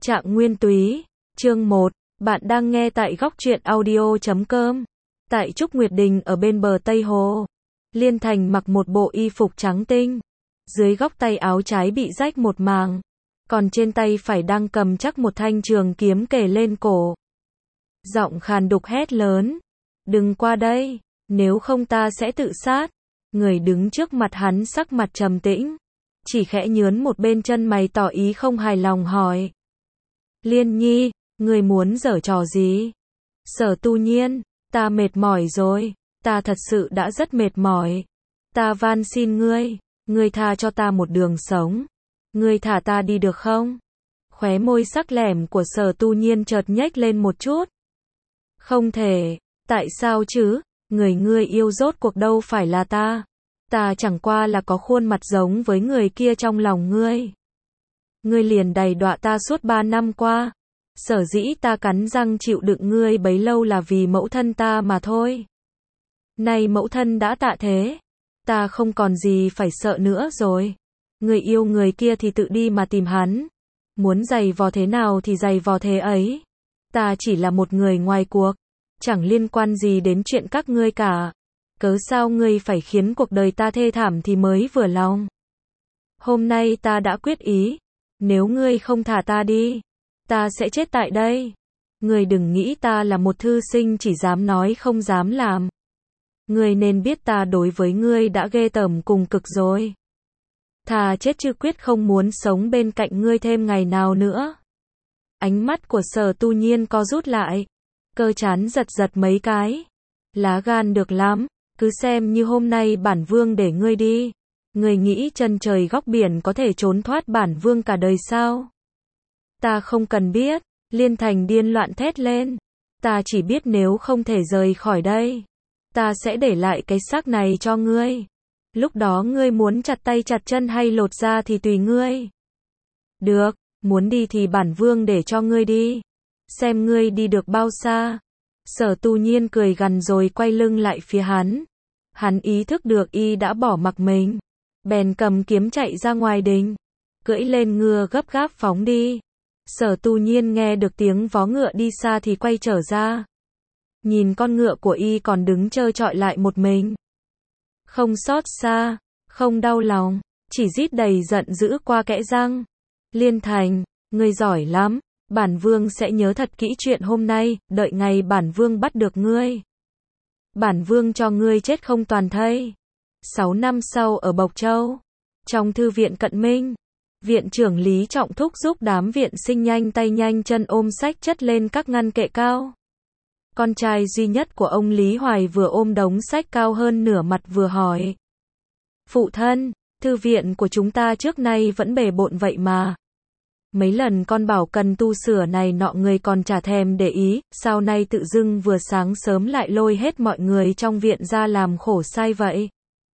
Trạng Nguyên Túy, chương 1, bạn đang nghe tại góc truyện audio.com. Tại Trúc Nguyệt Đình ở bên bờ Tây Hồ, Liên Thành mặc một bộ y phục trắng tinh, dưới góc tay áo trái bị rách một mảng, còn trên tay phải đang cầm chắc một thanh trường kiếm kề lên cổ. Giọng khàn đục hét lớn, đừng qua đây, nếu không ta sẽ tự sát. Người đứng trước mặt hắn sắc mặt trầm tĩnh, chỉ khẽ nhướn một bên chân mày tỏ ý không hài lòng hỏi. Liên Nhi, người muốn giở trò gì? Sở Tu Nhiên, ta mệt mỏi rồi, ta thật sự đã rất mệt mỏi. Ta van xin ngươi tha cho ta một đường sống. Ngươi thả ta đi được không? Khóe môi sắc lẻm của Sở Tu Nhiên chợt nhếch lên một chút. Không thể, tại sao chứ? Ngươi yêu rốt cuộc đâu phải là ta. Ta chẳng qua là có khuôn mặt giống với người kia trong lòng ngươi. Ngươi liền đầy đọa ta suốt 3 năm qua. Sở dĩ ta cắn răng chịu đựng ngươi bấy lâu là vì mẫu thân ta mà thôi. Nay mẫu thân đã tạ thế, ta không còn gì phải sợ nữa rồi. Ngươi yêu người kia thì tự đi mà tìm hắn. Muốn giày vò thế nào thì giày vò thế ấy. Ta chỉ là một người ngoài cuộc, chẳng liên quan gì đến chuyện các ngươi cả. Cớ sao ngươi phải khiến cuộc đời ta thê thảm thì mới vừa lòng. Hôm nay ta đã quyết ý, nếu ngươi không thả ta đi, ta sẽ chết tại đây. Ngươi đừng nghĩ ta là một thư sinh chỉ dám nói không dám làm. Ngươi nên biết ta đối với ngươi đã ghê tởm cùng cực rồi. Thà chết chứ quyết không muốn sống bên cạnh ngươi thêm ngày nào nữa. Ánh mắt của Sở Tu Nhiên co rút lại, cơ trán giật giật mấy cái. Lá gan được lắm, cứ xem như hôm nay bản vương để ngươi đi. Ngươi nghĩ chân trời góc biển có thể trốn thoát bản vương cả đời sao? Ta không cần biết. Liên Thành điên loạn thét lên. Ta chỉ biết nếu không thể rời khỏi đây, ta sẽ để lại cái xác này cho ngươi. Lúc đó ngươi muốn chặt tay chặt chân hay lột da thì tùy ngươi. Được, muốn đi thì bản vương để cho ngươi đi. Xem ngươi đi được bao xa. Sở Tu Nhiên cười gằn rồi quay lưng lại phía hắn. Hắn ý thức được y đã bỏ mặc mình, bèn cầm kiếm chạy ra ngoài đình, cưỡi lên ngựa gấp gáp phóng đi. Sở Tu Nhiên nghe được tiếng vó ngựa đi xa thì quay trở ra. Nhìn con ngựa của y còn đứng trơ trọi lại một mình. Không xót xa, không đau lòng, chỉ rít đầy giận dữ qua kẽ răng. Liên Thành, ngươi giỏi lắm, bản vương sẽ nhớ thật kỹ chuyện hôm nay, đợi ngày bản vương bắt được ngươi. Bản vương cho ngươi chết không toàn thây. 6 năm sau ở Bộc Châu, trong thư viện Cận Minh, viện trưởng Lý Trọng thúc giúp đám viện sinh nhanh tay nhanh chân ôm sách chất lên các ngăn kệ cao. Con trai duy nhất của ông Lý Hoài vừa ôm đống sách cao hơn nửa mặt vừa hỏi. Phụ thân, thư viện của chúng ta trước nay vẫn bề bộn vậy mà. Mấy lần con bảo cần tu sửa này nọ người còn chả thèm để ý, sao nay tự dưng vừa sáng sớm lại lôi hết mọi người trong viện ra làm khổ sai vậy?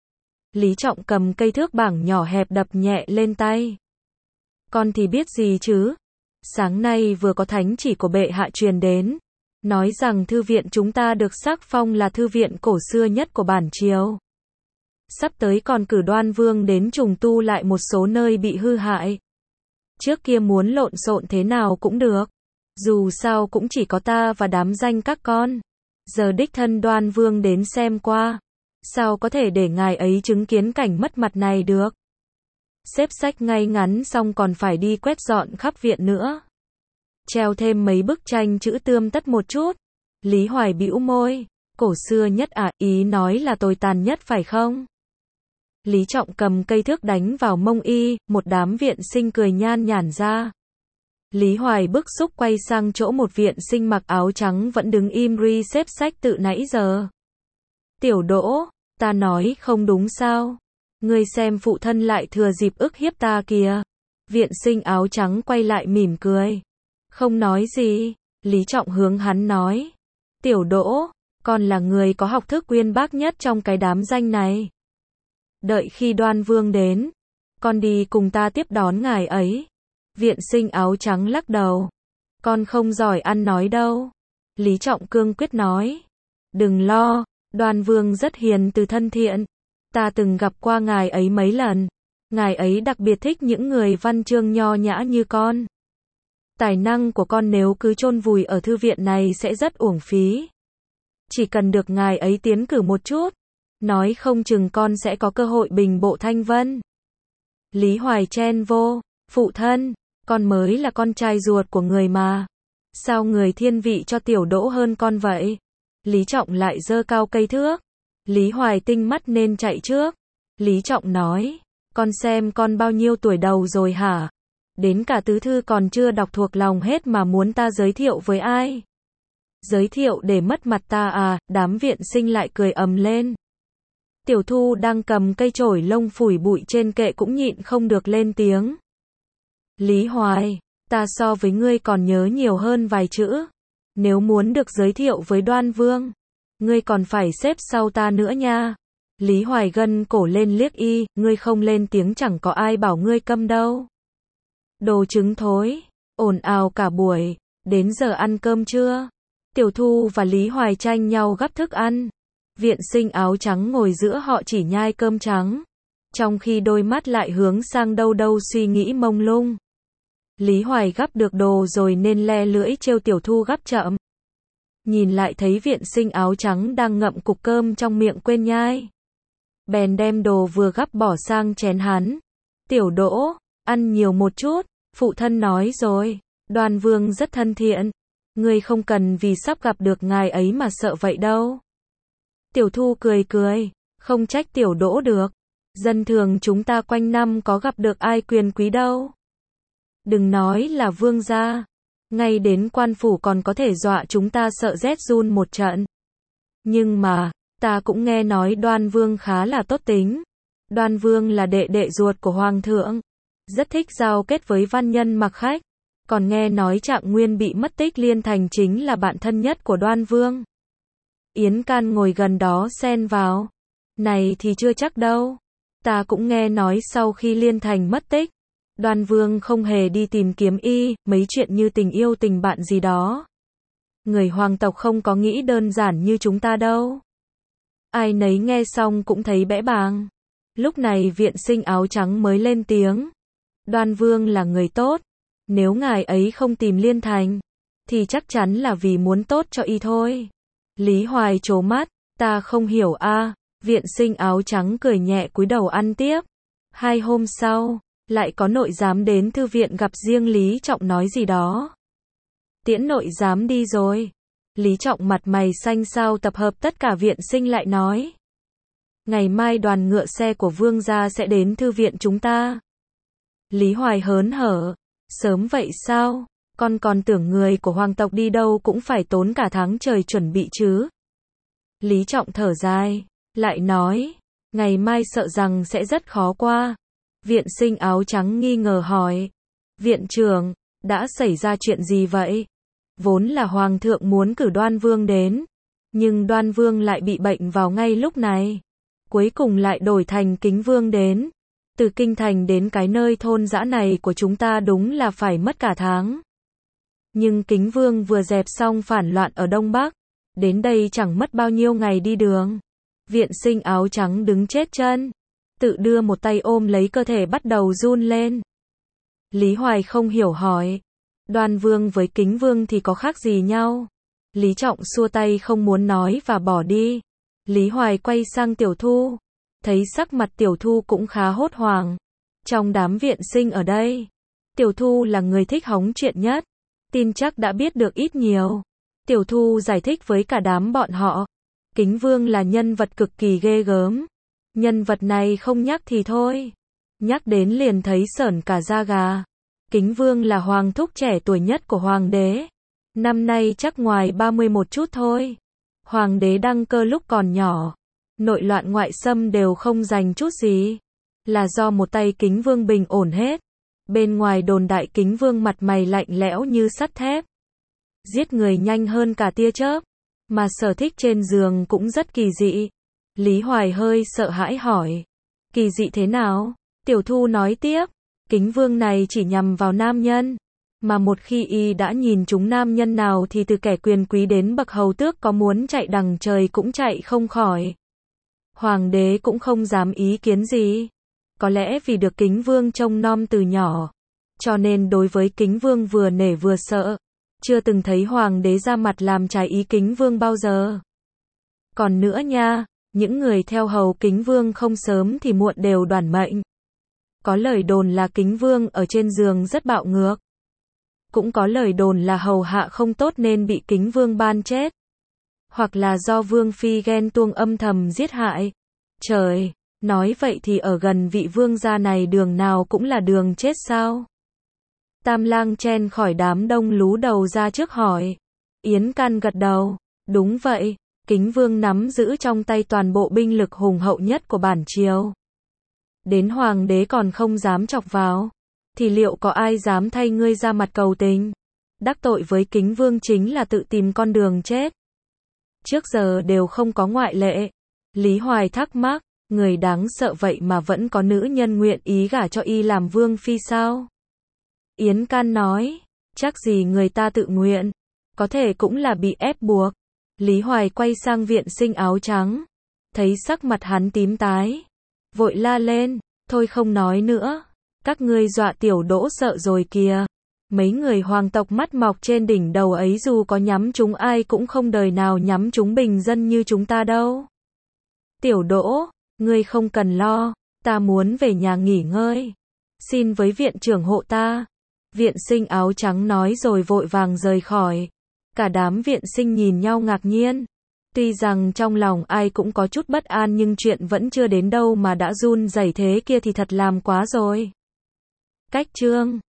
Lý Trọng cầm cây thước bảng nhỏ hẹp đập nhẹ lên tay. Con thì biết gì chứ? Sáng nay vừa có thánh chỉ của bệ hạ truyền đến, nói rằng thư viện chúng ta được sắc phong là thư viện cổ xưa nhất của bản triều. Sắp tới còn cử Đoan Vương đến trùng tu lại một số nơi bị hư hại. Trước kia muốn lộn xộn thế nào cũng được, dù sao cũng chỉ có ta và đám danh các con. Giờ đích thân Đoan Vương đến xem qua, sao có thể để ngài ấy chứng kiến cảnh mất mặt này được. Xếp sách ngay ngắn xong còn phải đi quét dọn khắp viện nữa. Treo thêm mấy bức tranh chữ tươm tất một chút. Lý Hoài bĩu môi, cổ xưa nhất à, ý nói là tồi tàn nhất phải không? Lý Trọng cầm cây thước đánh vào mông y, một đám viện sinh cười nhan nhản ra. Lý Hoài bức xúc quay sang chỗ một viện sinh mặc áo trắng vẫn đứng im ri xếp sách tự nãy giờ. Tiểu Đỗ, ta nói không đúng sao? Ngươi xem phụ thân lại thừa dịp ức hiếp ta kìa. Viện sinh áo trắng quay lại mỉm cười. Không nói gì, Lý Trọng hướng hắn nói. Tiểu Đỗ, con là người có học thức uyên bác nhất trong cái đám danh này. Đợi khi Đoan Vương đến, con đi cùng ta tiếp đón ngài ấy. Viện sinh áo trắng lắc đầu. Con không giỏi ăn nói đâu. Lý Trọng cương quyết nói. Đừng lo, Đoan Vương rất hiền từ thân thiện. Ta từng gặp qua ngài ấy mấy lần. Ngài ấy đặc biệt thích những người văn chương nho nhã như con. Tài năng của con nếu cứ chôn vùi ở thư viện này sẽ rất uổng phí. Chỉ cần được ngài ấy tiến cử một chút, nói không chừng con sẽ có cơ hội bình bộ thanh vân. Lý Hoài chen vô, phụ thân, con mới là con trai ruột của người mà. Sao người thiên vị cho tiểu Đỗ hơn con vậy? Lý Trọng lại giơ cao cây thước. Lý Hoài tinh mắt nên chạy trước. Lý Trọng nói, con xem con bao nhiêu tuổi đầu rồi hả? Đến cả tứ thư còn chưa đọc thuộc lòng hết mà muốn ta giới thiệu với ai? Giới thiệu để mất mặt ta à? Đám viện sinh lại cười ầm lên. Tiểu Thu đang cầm cây chổi lông phủi bụi trên kệ cũng nhịn không được lên tiếng. Lý Hoài, ta so với ngươi còn nhớ nhiều hơn vài chữ. Nếu muốn được giới thiệu với Đoan Vương, ngươi còn phải xếp sau ta nữa nha. Lý Hoài gân cổ lên liếc y, ngươi không lên tiếng chẳng có ai bảo ngươi câm đâu. Đồ trứng thối, ồn ào cả buổi, đến giờ ăn cơm chưa? Tiểu Thu và Lý Hoài tranh nhau gắp thức ăn. Viện sinh áo trắng ngồi giữa họ chỉ nhai cơm trắng, trong khi đôi mắt lại hướng sang đâu đâu suy nghĩ mông lung. Lý Hoài gắp được đồ rồi nên le lưỡi trêu Tiểu Thu gắp chậm. Nhìn lại thấy viện sinh áo trắng đang ngậm cục cơm trong miệng quên nhai. Bèn đem đồ vừa gắp bỏ sang chén hắn. Tiểu Đỗ, ăn nhiều một chút, phụ thân nói rồi, Đoan Vương rất thân thiện. Ngươi không cần vì sắp gặp được ngài ấy mà sợ vậy đâu. Tiểu Thu cười cười, không trách Tiểu Đỗ được. Dân thường chúng ta quanh năm có gặp được ai quyền quý đâu. Đừng nói là vương gia, ngay đến quan phủ còn có thể dọa chúng ta sợ rét run một trận. Nhưng mà, ta cũng nghe nói Đoan Vương khá là tốt tính. Đoan Vương là đệ đệ ruột của Hoàng thượng, rất thích giao kết với văn nhân mặc khách. Còn nghe nói Trạng Nguyên bị mất tích Liên Thành chính là bạn thân nhất của Đoan Vương. Yến Can ngồi gần đó xen vào. Này thì chưa chắc đâu. Ta cũng nghe nói sau khi Liên Thành mất tích, Đoan Vương không hề đi tìm kiếm y, mấy chuyện như tình yêu tình bạn gì đó. Người hoàng tộc không có nghĩ đơn giản như chúng ta đâu. Ai nấy nghe xong cũng thấy bẽ bàng. Lúc này viện sinh áo trắng mới lên tiếng. Đoan Vương là người tốt. Nếu ngài ấy không tìm Liên Thành, thì chắc chắn là vì muốn tốt cho y thôi. Lý Hoài trố mắt, ta không hiểu a. Viện sinh áo trắng cười nhẹ cúi đầu ăn tiếp. 2 hôm sau, lại có nội giám đến thư viện gặp riêng Lý Trọng nói gì đó. Tiễn nội giám đi rồi. Lý Trọng mặt mày xanh xao tập hợp tất cả viện sinh lại nói. Ngày mai đoàn ngựa xe của vương gia sẽ đến thư viện chúng ta. Lý Hoài hớn hở. Sớm vậy sao? Con còn tưởng người của hoàng tộc đi đâu cũng phải tốn cả tháng trời chuẩn bị chứ. Lý Trọng thở dài, lại nói, ngày mai sợ rằng sẽ rất khó qua. Viện sinh áo trắng nghi ngờ hỏi, viện trưởng, đã xảy ra chuyện gì vậy? Vốn là hoàng thượng muốn cử Đoan Vương đến, nhưng Đoan Vương lại bị bệnh vào ngay lúc này. Cuối cùng lại đổi thành Kính Vương đến. Từ kinh thành đến cái nơi thôn dã này của chúng ta đúng là phải mất cả tháng. Nhưng Kính Vương vừa dẹp xong phản loạn ở Đông Bắc, đến đây chẳng mất bao nhiêu ngày đi đường. Viện sinh áo trắng đứng chết chân, tự đưa một tay ôm lấy cơ thể bắt đầu run lên. Lý Hoài không hiểu hỏi, Đoan Vương với Kính Vương thì có khác gì nhau? Lý Trọng xua tay không muốn nói và bỏ đi. Lý Hoài quay sang Tiểu Thu, thấy sắc mặt Tiểu Thu cũng khá hốt hoảng. Trong đám viện sinh ở đây, Tiểu Thu là người thích hóng chuyện nhất, tin chắc đã biết được ít nhiều. Tiểu Thu giải thích với cả đám bọn họ, Kính Vương là nhân vật cực kỳ ghê gớm. Nhân vật này không nhắc thì thôi, nhắc đến liền thấy sởn cả da gà. Kính Vương là hoàng thúc trẻ tuổi nhất của hoàng đế, năm nay chắc ngoài 30 một chút thôi. Hoàng đế đăng cơ lúc còn nhỏ, nội loạn ngoại xâm đều không giành chút gì, là do một tay Kính Vương bình ổn hết. Bên ngoài đồn đại Kính Vương mặt mày lạnh lẽo như sắt thép, giết người nhanh hơn cả tia chớp, mà sở thích trên giường cũng rất kỳ dị. Lý Hoài hơi sợ hãi hỏi, kỳ dị thế nào? Tiểu Thu nói tiếp, Kính Vương này chỉ nhằm vào nam nhân, mà một khi y đã nhìn chúng nam nhân nào thì từ kẻ quyền quý đến bậc hầu tước có muốn chạy đằng trời cũng chạy không khỏi. Hoàng đế cũng không dám ý kiến gì, có lẽ vì được Kính Vương trông nom từ nhỏ, cho nên đối với Kính Vương vừa nể vừa sợ. Chưa từng thấy hoàng đế ra mặt làm trái ý Kính Vương bao giờ. Còn nữa nha, những người theo hầu Kính Vương không sớm thì muộn đều đoản mệnh. Có lời đồn là Kính Vương ở trên giường rất bạo ngược. Cũng có lời đồn là hầu hạ không tốt nên bị Kính Vương ban chết. Hoặc là do Vương Phi ghen tuông âm thầm giết hại. Trời, nói vậy thì ở gần vị vương gia này đường nào cũng là đường chết sao? Tam Lang chen khỏi đám đông lú đầu ra trước hỏi. Yến Can gật đầu, đúng vậy, Kính Vương nắm giữ trong tay toàn bộ binh lực hùng hậu nhất của bản triều. Đến hoàng đế còn không dám chọc vào, thì liệu có ai dám thay ngươi ra mặt cầu tình? Đắc tội với Kính Vương chính là tự tìm con đường chết. Trước giờ đều không có ngoại lệ. Lý Hoài thắc mắc, người đáng sợ vậy mà vẫn có nữ nhân nguyện ý gả cho y làm vương phi sao? Yến Can nói, chắc gì người ta tự nguyện, có thể cũng là bị ép buộc. Lý Hoài quay sang viện sinh áo trắng, thấy sắc mặt hắn tím tái, vội la lên, thôi không nói nữa, các ngươi dọa tiểu Đỗ sợ rồi kìa. Mấy người hoàng tộc mắt mọc trên đỉnh đầu ấy dù có nhắm chúng ai cũng không đời nào nhắm chúng bình dân như chúng ta đâu. Tiểu Đỗ, ngươi không cần lo, ta muốn về nhà nghỉ ngơi. Xin với viện trưởng hộ ta. Viện sinh áo trắng nói rồi vội vàng rời khỏi. Cả đám viện sinh nhìn nhau ngạc nhiên. Tuy rằng trong lòng ai cũng có chút bất an nhưng chuyện vẫn chưa đến đâu mà đã run rẩy thế kia thì thật làm quá rồi. Cách chương